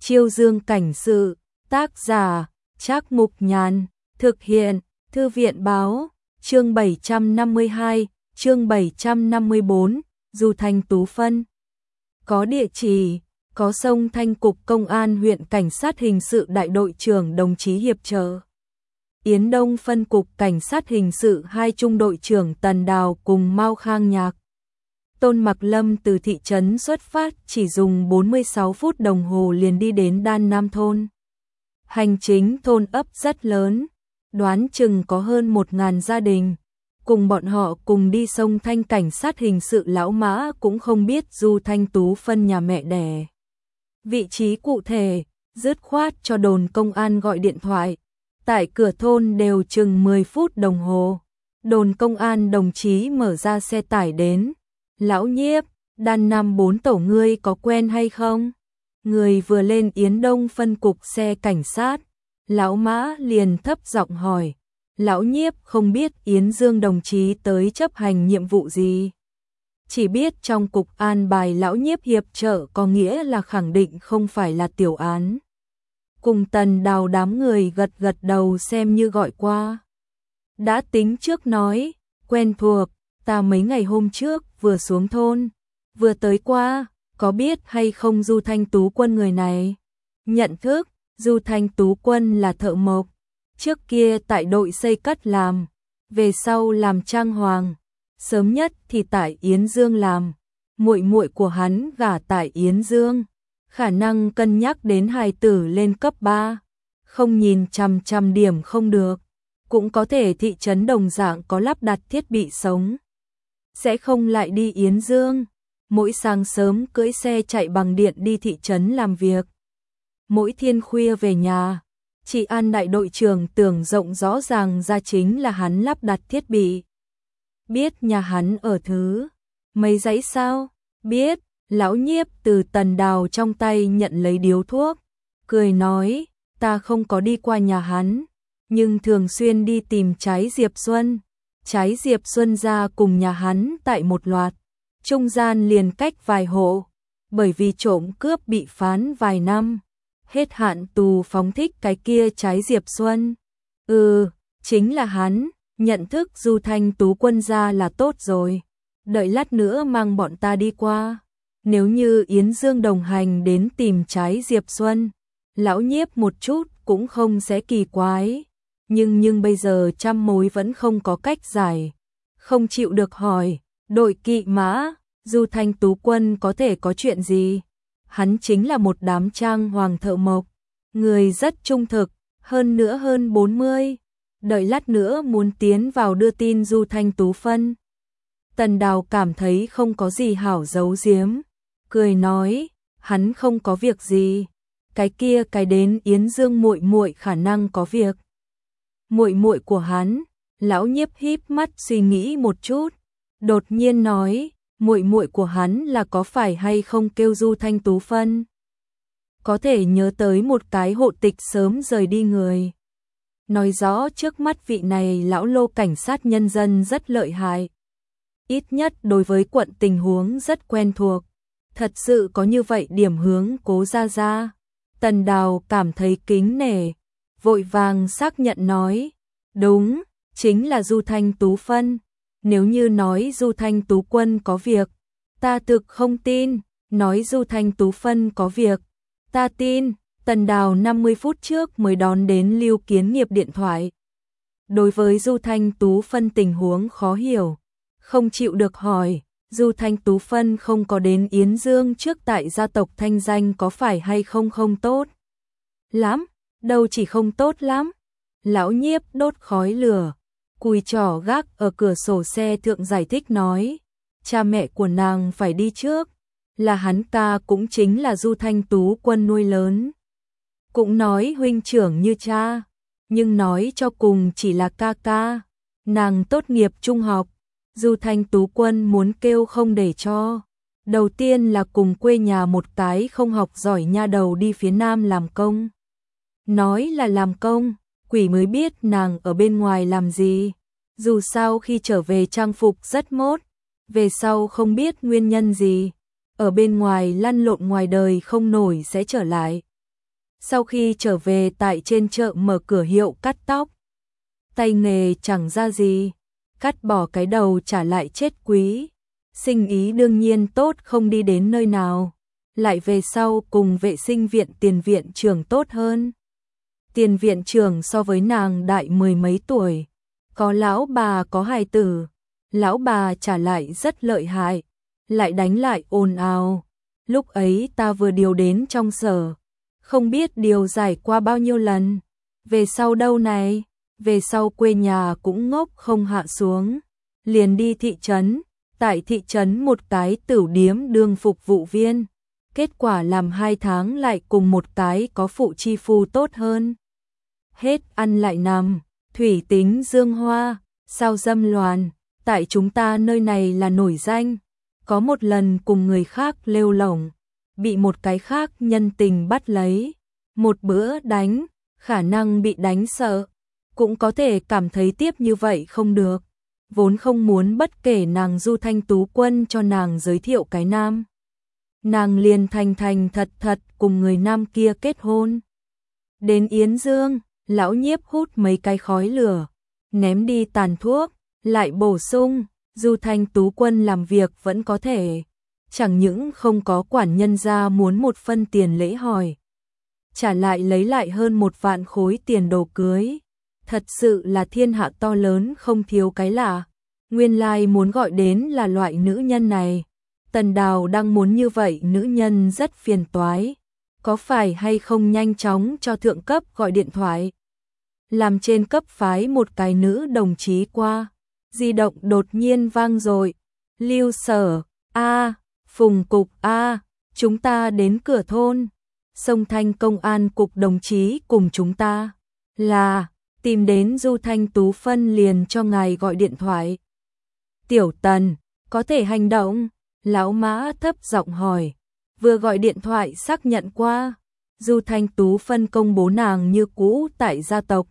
Chiêu Dương cảnh sự, tác giả, Trác Mục Nhàn, thực hiện, Thư viện báo, chương 752, chương 754, Du Thanh Tú Phân. Có địa chỉ, có sông Thanh Cục Công an huyện Cảnh sát hình sự đại đội trưởng đồng chí Hiệp trợ. Yến Đông phân cục Cảnh sát hình sự 2 trung đội trưởng Tần Đào cùng Mao Khang Nhạc. Tôn Mặc Lâm từ thị trấn xuất phát chỉ dùng 46 phút đồng hồ liền đi đến Đan Nam thôn. Hành chính thôn ấp rất lớn, đoán chừng có hơn 1.000 gia đình. Cùng bọn họ cùng đi sông Thanh cảnh sát hình sự lão Mã cũng không biết Du Thanh Tú Phân nhà mẹ đẻ. Vị trí cụ thể, dứt khoát cho đồn công an gọi điện thoại. Tại cửa thôn đều chừng 10 phút đồng hồ. Đồn công an đồng chí mở ra xe tải đến. Lão Nhiếp, Đan Nam 4 tổ ngươi có quen hay không? Người vừa lên Yến Đông phân cục xe cảnh sát. Lão Mã liền thấp giọng hỏi. Lão Nhiếp không biết Yến Dương đồng chí tới chấp hành nhiệm vụ gì. Chỉ biết trong cục an bài Lão Nhiếp hiệp trợ có nghĩa là khẳng định không phải là tiểu án. Cùng Tần Đào đám người gật gật đầu xem như gọi qua. Đã tính trước nói, quen thuộc, ta mấy ngày hôm trước vừa xuống thôn, vừa tới qua, có biết hay không Du Thanh Tú Quân người này? Nhận thức, Du Thanh Tú Quân là thợ mộc, trước kia tại đội xây cất làm, về sau làm trang hoàng, sớm nhất thì tại Yến Dương làm, muội muội của hắn gả tại Yến Dương, khả năng cân nhắc đến hài tử lên cấp 3, không nhìn chằm chằm điểm không được, cũng có thể thị trấn đồng dạng có lắp đặt thiết bị sống. Sẽ không lại đi Yến Dương, mỗi sáng sớm cưỡi xe chạy bằng điện đi thị trấn làm việc. Mỗi thiên khuya về nhà, chị An đại đội trưởng tưởng rộng rõ ràng ra chính là hắn lắp đặt thiết bị. Biết nhà hắn ở thứ mấy dãy sao? Biết. Lão Nhiếp từ Tần Đào trong tay nhận lấy điếu thuốc, cười nói, ta không có đi qua nhà hắn, nhưng thường xuyên đi tìm Trái Diệp Xuân. Trái Diệp Xuân ra cùng nhà hắn tại một loạt, trung gian liền cách vài hộ, bởi vì trộm cướp bị phán vài năm, hết hạn tù phóng thích cái kia Trái Diệp Xuân. Chính là hắn, nhận thức Du Thanh Tú Quân ra là tốt rồi, đợi lát nữa mang bọn ta đi qua. Nếu như Yến Dương đồng hành đến tìm Trái Diệp Xuân, Lão Nhiếp một chút cũng không sẽ kỳ quái. Nhưng bây giờ trăm mối vẫn không có cách giải. Không chịu được hỏi, đội kỵ mã, Du Thanh Tú Quân có thể có chuyện gì? Hắn chính là một đám trang hoàng thợ mộc, người rất trung thực, hơn nữa hơn 40. Đợi lát nữa muốn tiến vào đưa tin Du Thanh Tú Phân. Tần Đào cảm thấy không có gì hảo giấu giếm, cười nói, hắn không có việc gì, cái kia cái đến Yến Dương muội muội khả năng có việc. Muội muội của hắn, Lão Nhiếp híp mắt suy nghĩ một chút, đột nhiên nói, muội muội của hắn là có phải hay không kêu Du Thanh Tú Phân? Có thể nhớ tới một cái hộ tịch sớm rời đi người. Nói rõ trước mắt vị này lão lô cảnh sát nhân dân rất lợi hại. Ít nhất đối với quận tình huống rất quen thuộc. Thật sự có như vậy điểm hướng Cố ra ra. Tần Đào cảm thấy kính nể, vội vàng xác nhận nói, đúng, chính là Du Thanh Tú Phân. Nếu như nói Du Thanh Tú Quân có việc, ta thực không tin, nói Du Thanh Tú Phân có việc, ta tin. Tần Đào 50 phút trước mới đón đến Lưu Kiến Nghiệp điện thoại. Đối với Du Thanh Tú Phân tình huống khó hiểu, không chịu được hỏi, Du Thanh Tú Phân không có đến Yến Dương trước tại gia tộc thanh danh có phải hay không không tốt lắm, đâu chỉ không tốt lắm. Lão Nhiếp đốt khói lửa, cùi trỏ gác ở cửa sổ xe thượng giải thích nói, cha mẹ của nàng phải đi trước, là hắn ca cũng chính là Du Thanh Tú Quân nuôi lớn. Cũng nói huynh trưởng như cha, nhưng nói cho cùng chỉ là ca ca. Nàng tốt nghiệp trung học, Du Thanh Tú Quân muốn kêu không để cho. Đầu tiên là cùng quê nhà một cái không học giỏi nha đầu đi phía Nam làm công. Nói là làm công, quỷ mới biết nàng ở bên ngoài làm gì. Dù sao khi trở về trang phục rất mốt, về sau không biết nguyên nhân gì, ở bên ngoài lăn lộn ngoài đời không nổi sẽ trở lại. Sau khi trở về tại trên chợ mở cửa hiệu cắt tóc. Tay nghề chẳng ra gì, cắt bỏ cái đầu trả lại chết quý. Sinh ý đương nhiên tốt không đi đến nơi nào. Lại về sau cùng vệ sinh viện tiền viện trưởng tốt hơn. Tiền viện trưởng so với nàng đại mười mấy tuổi. Có lão bà có hài tử. Lão bà trả lại rất lợi hại. Lại đánh lại ồn ào. Lúc ấy ta vừa điều đến trong sở. Không biết điều giải qua bao nhiêu lần. Về sau đâu này? Về sau quê nhà cũng ngốc không hạ xuống. Liền đi thị trấn. Tại thị trấn một cái tửu điếm đương phục vụ viên. Kết quả làm 2 tháng lại cùng một cái có phụ chi phu tốt hơn. Hết ăn lại nằm. Thủy tính dương hoa. Sao dâm loàn. Tại chúng ta nơi này là nổi danh. Có một lần cùng người khác lêu lổng. Bị một cái khác nhân tình bắt lấy. Một bữa đánh. Khả năng bị đánh sợ. Cũng có thể cảm thấy tiếp như vậy không được. Vốn không muốn bất kể nàng Du Thanh Tú Quân cho nàng giới thiệu cái nam. Nàng liền thành thật cùng người nam kia kết hôn. Đến Yến Dương, lão nhiếp hút mấy cái khói lửa, ném đi tàn thuốc, lại bổ sung, Du Thanh Tú Quân làm việc vẫn có thể. Chẳng những không có quản nhân gia muốn một phân tiền lễ hỏi. Trả lại lấy lại hơn 1 vạn khối tiền đồ cưới. Thật sự là thiên hạ to lớn không thiếu cái lạ. Nguyên lai muốn gọi đến là loại nữ nhân này. Tần Đào đang muốn như vậy nữ nhân rất phiền toái. Có phải hay không nhanh chóng cho thượng cấp gọi điện thoại. Làm trên cấp phái một cái nữ đồng chí qua. Di động đột nhiên vang rồi. Lưu Sở, Phùng Cục chúng ta đến cửa thôn. Sông Thanh Công an cục đồng chí cùng chúng ta. Là, tìm đến Du Thanh Tú Phân liền cho ngài gọi điện thoại. Tiểu Tần, có thể hành động? Lão Mã thấp giọng hỏi. Vừa gọi điện thoại xác nhận qua. Du Thanh Tú Phân công bố nàng như cũ tại gia tộc.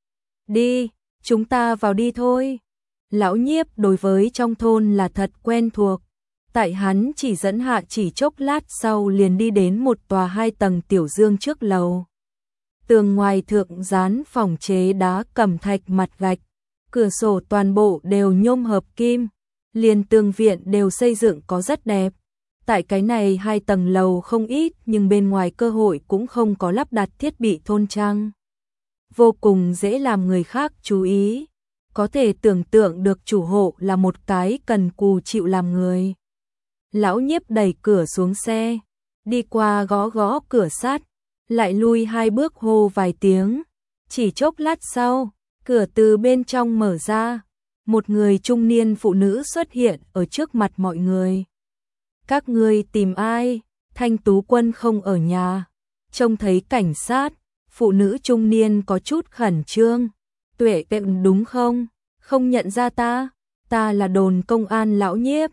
Đi, chúng ta vào đi thôi. Lão nhiếp đối với trong thôn là thật quen thuộc. Tại hắn chỉ dẫn hạ chỉ chốc lát sau liền đi đến một tòa 2 tầng tiểu dương trước lầu. Tường ngoài thượng dán phòng chế đá cẩm thạch mặt gạch. Cửa sổ toàn bộ đều nhôm hợp kim. Liền tường viện đều xây dựng có rất đẹp. Tại cái này 2 tầng lầu không ít nhưng bên ngoài cơ hội cũng không có lắp đặt thiết bị thôn trang. Vô cùng dễ làm người khác chú ý. Có thể tưởng tượng được chủ hộ là một cái cần cù chịu làm người. Lão nhiếp đẩy cửa xuống xe. Đi qua gõ gõ cửa sắt. Lại lui 2 bước hô vài tiếng. Chỉ chốc lát sau, cửa từ bên trong mở ra. Một người trung niên phụ nữ xuất hiện ở trước mặt mọi người. Các ngươi tìm ai? Thanh Tú Quân không ở nhà. Trông thấy cảnh sát, phụ nữ trung niên có chút khẩn trương. Tuệ Tịnh đúng không? Không nhận ra ta? Ta là đồn công an lão nhiếp.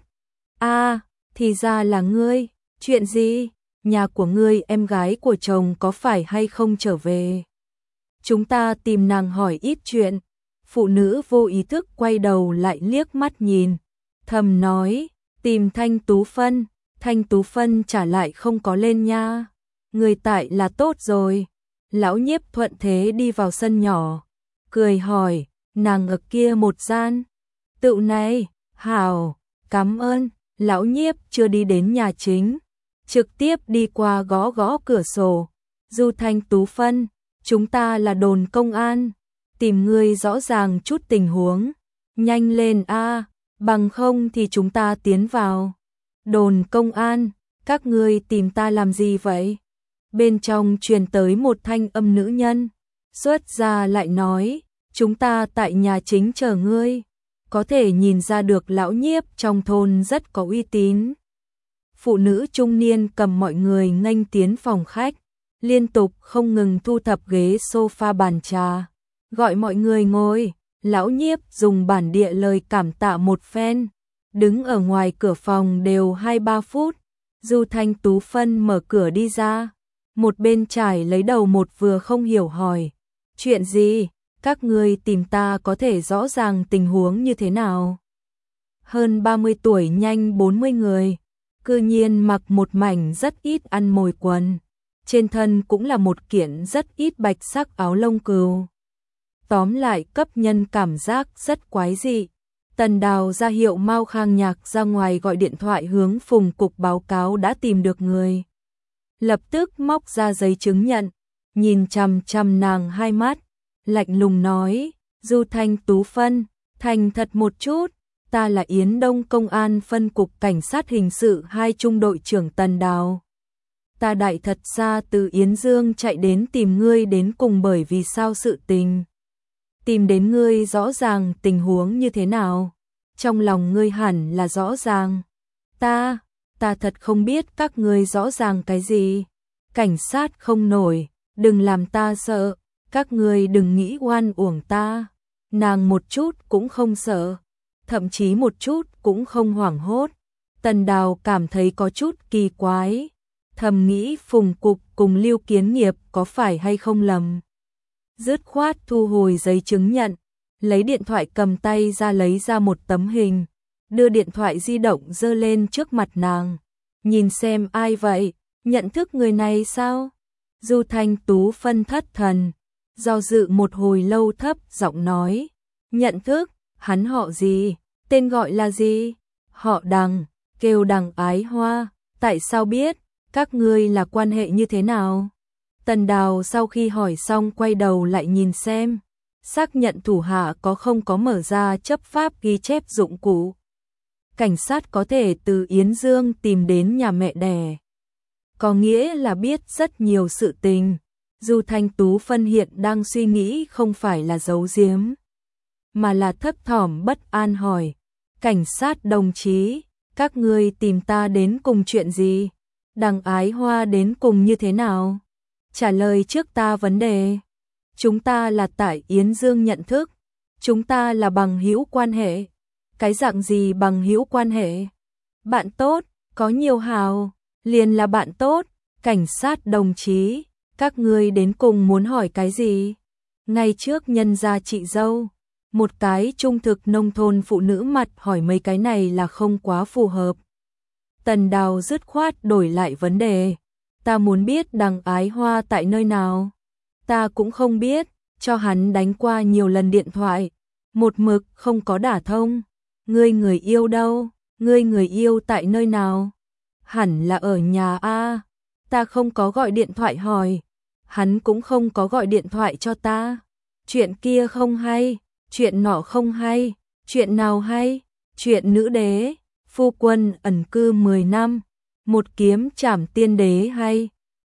Thì ra là ngươi. Chuyện gì? Nhà của ngươi em gái của chồng có phải hay không trở về? Chúng ta tìm nàng hỏi ít chuyện. Phụ nữ vô ý thức quay đầu lại liếc mắt nhìn. Thầm nói, tìm Thanh Tú Phân. Thanh Tú Phân trả lại không có lên nha. Người tại là tốt rồi. Lão nhiếp thuận thế đi vào sân nhỏ. Cười hỏi, nàng ở kia một gian. Tựu này, hảo, cảm ơn. Lão nhiếp chưa đi đến nhà chính. Trực tiếp đi qua gõ gõ cửa sổ. Du Thanh Tú Phân, chúng ta là đồn công an. Tìm ngươi rõ ràng chút tình huống. Nhanh lên bằng không thì chúng ta tiến vào. Đồn công an, các ngươi tìm ta làm gì vậy? Bên trong truyền tới một thanh âm nữ nhân. Xuất ra lại nói, chúng ta tại nhà chính chờ ngươi. Có thể nhìn ra được lão nhiếp trong thôn rất có uy tín. Phụ nữ trung niên cầm mọi người nghênh tiến phòng khách. Liên tục không ngừng thu thập ghế sofa bàn trà. Gọi mọi người ngồi. Lão nhiếp dùng bản địa lời cảm tạ một phen. Đứng ở ngoài cửa phòng đều 2-3 phút. Du Thanh Tú Phân mở cửa đi ra. Một bên trải lấy đầu một vừa không hiểu hỏi. Chuyện gì? Các ngươi tìm ta có thể rõ ràng tình huống như thế nào? Hơn 30 tuổi nhanh 40 người. Cư nhiên mặc một mảnh rất ít ăn mồi quần. trên thân cũng là một kiện rất ít bạch sắc áo lông cừu. Tóm lại cấp nhân cảm giác rất quái dị. Tần Đào ra hiệu Mao Khang Nhạc ra ngoài gọi điện thoại hướng Phùng cục báo cáo đã tìm được người. Lập tức móc ra giấy chứng nhận, nhìn chằm chằm nàng hai mắt, lạnh lùng nói, Du Thanh Tú Phân, thành thật một chút, ta là Yến Đông Công an phân cục cảnh sát hình sự 2 trung đội trưởng Tần Đào. Ta đại thật xa từ Yến Dương chạy đến tìm ngươi đến cùng bởi vì sao sự tình. Tìm đến ngươi rõ ràng tình huống như thế nào, trong lòng ngươi hẳn là rõ ràng. Ta thật không biết các ngươi rõ ràng cái gì. Cảnh sát không nổi, đừng làm ta sợ, các ngươi đừng nghĩ oan uổng ta. Nàng một chút cũng không sợ, thậm chí một chút cũng không hoảng hốt. Tần Đào cảm thấy có chút kỳ quái, thầm nghĩ Phùng cục cùng Lưu Kiến Nghiệp có phải hay không lầm. Dứt khoát thu hồi giấy chứng nhận, lấy điện thoại cầm tay ra lấy ra một tấm hình, đưa điện thoại di động giơ lên trước mặt nàng. Nhìn xem ai vậy, nhận thức người này sao? Du Thanh Tú Phân thất thần, do dự một hồi lâu thấp giọng nói, nhận thức, hắn họ gì, tên gọi là gì? Họ Đằng, kêu Đằng Ái Hoa, tại sao biết, các ngươi là quan hệ như thế nào? Tần Đào sau khi hỏi xong quay đầu lại nhìn xem, xác nhận thủ hạ có không có mở ra chấp pháp ghi chép dụng cụ. Cảnh sát có thể từ Yến Dương tìm đến nhà mẹ đẻ, có nghĩa là biết rất nhiều sự tình. Du Thanh Tú Phân hiện đang suy nghĩ không phải là giấu giếm, mà là thấp thỏm bất an hỏi, cảnh sát đồng chí, các ngươi tìm ta đến cùng chuyện gì? Đằng Ái Hoa đến cùng như thế nào? Trả lời trước ta vấn đề. Chúng ta là tại Yến Dương nhận thức, chúng ta là bằng hữu quan hệ. Cái dạng gì bằng hữu quan hệ? Bạn tốt, có nhiều hào, liền là bạn tốt. Cảnh sát đồng chí, các ngươi đến cùng muốn hỏi cái gì? Ngay trước nhân gia chị dâu, một cái trung thực nông thôn phụ nữ mặt hỏi mấy cái này là không quá phù hợp. Tần Đào dứt khoát đổi lại vấn đề. Ta muốn biết Đằng Ái Hoa tại nơi nào. Ta cũng không biết, cho hắn đánh qua nhiều lần điện thoại, một mực không có đả thông. Ngươi người yêu đâu? Ngươi người yêu tại nơi nào? Hẳn là ở nhà a. Ta không có gọi điện thoại hỏi, hắn cũng không có gọi điện thoại cho ta. Chuyện kia không hay, chuyện nọ không hay, chuyện nào hay? Chuyện nữ đế, phu quân ẩn cư 10 năm, một kiếm trảm tiên đế hay?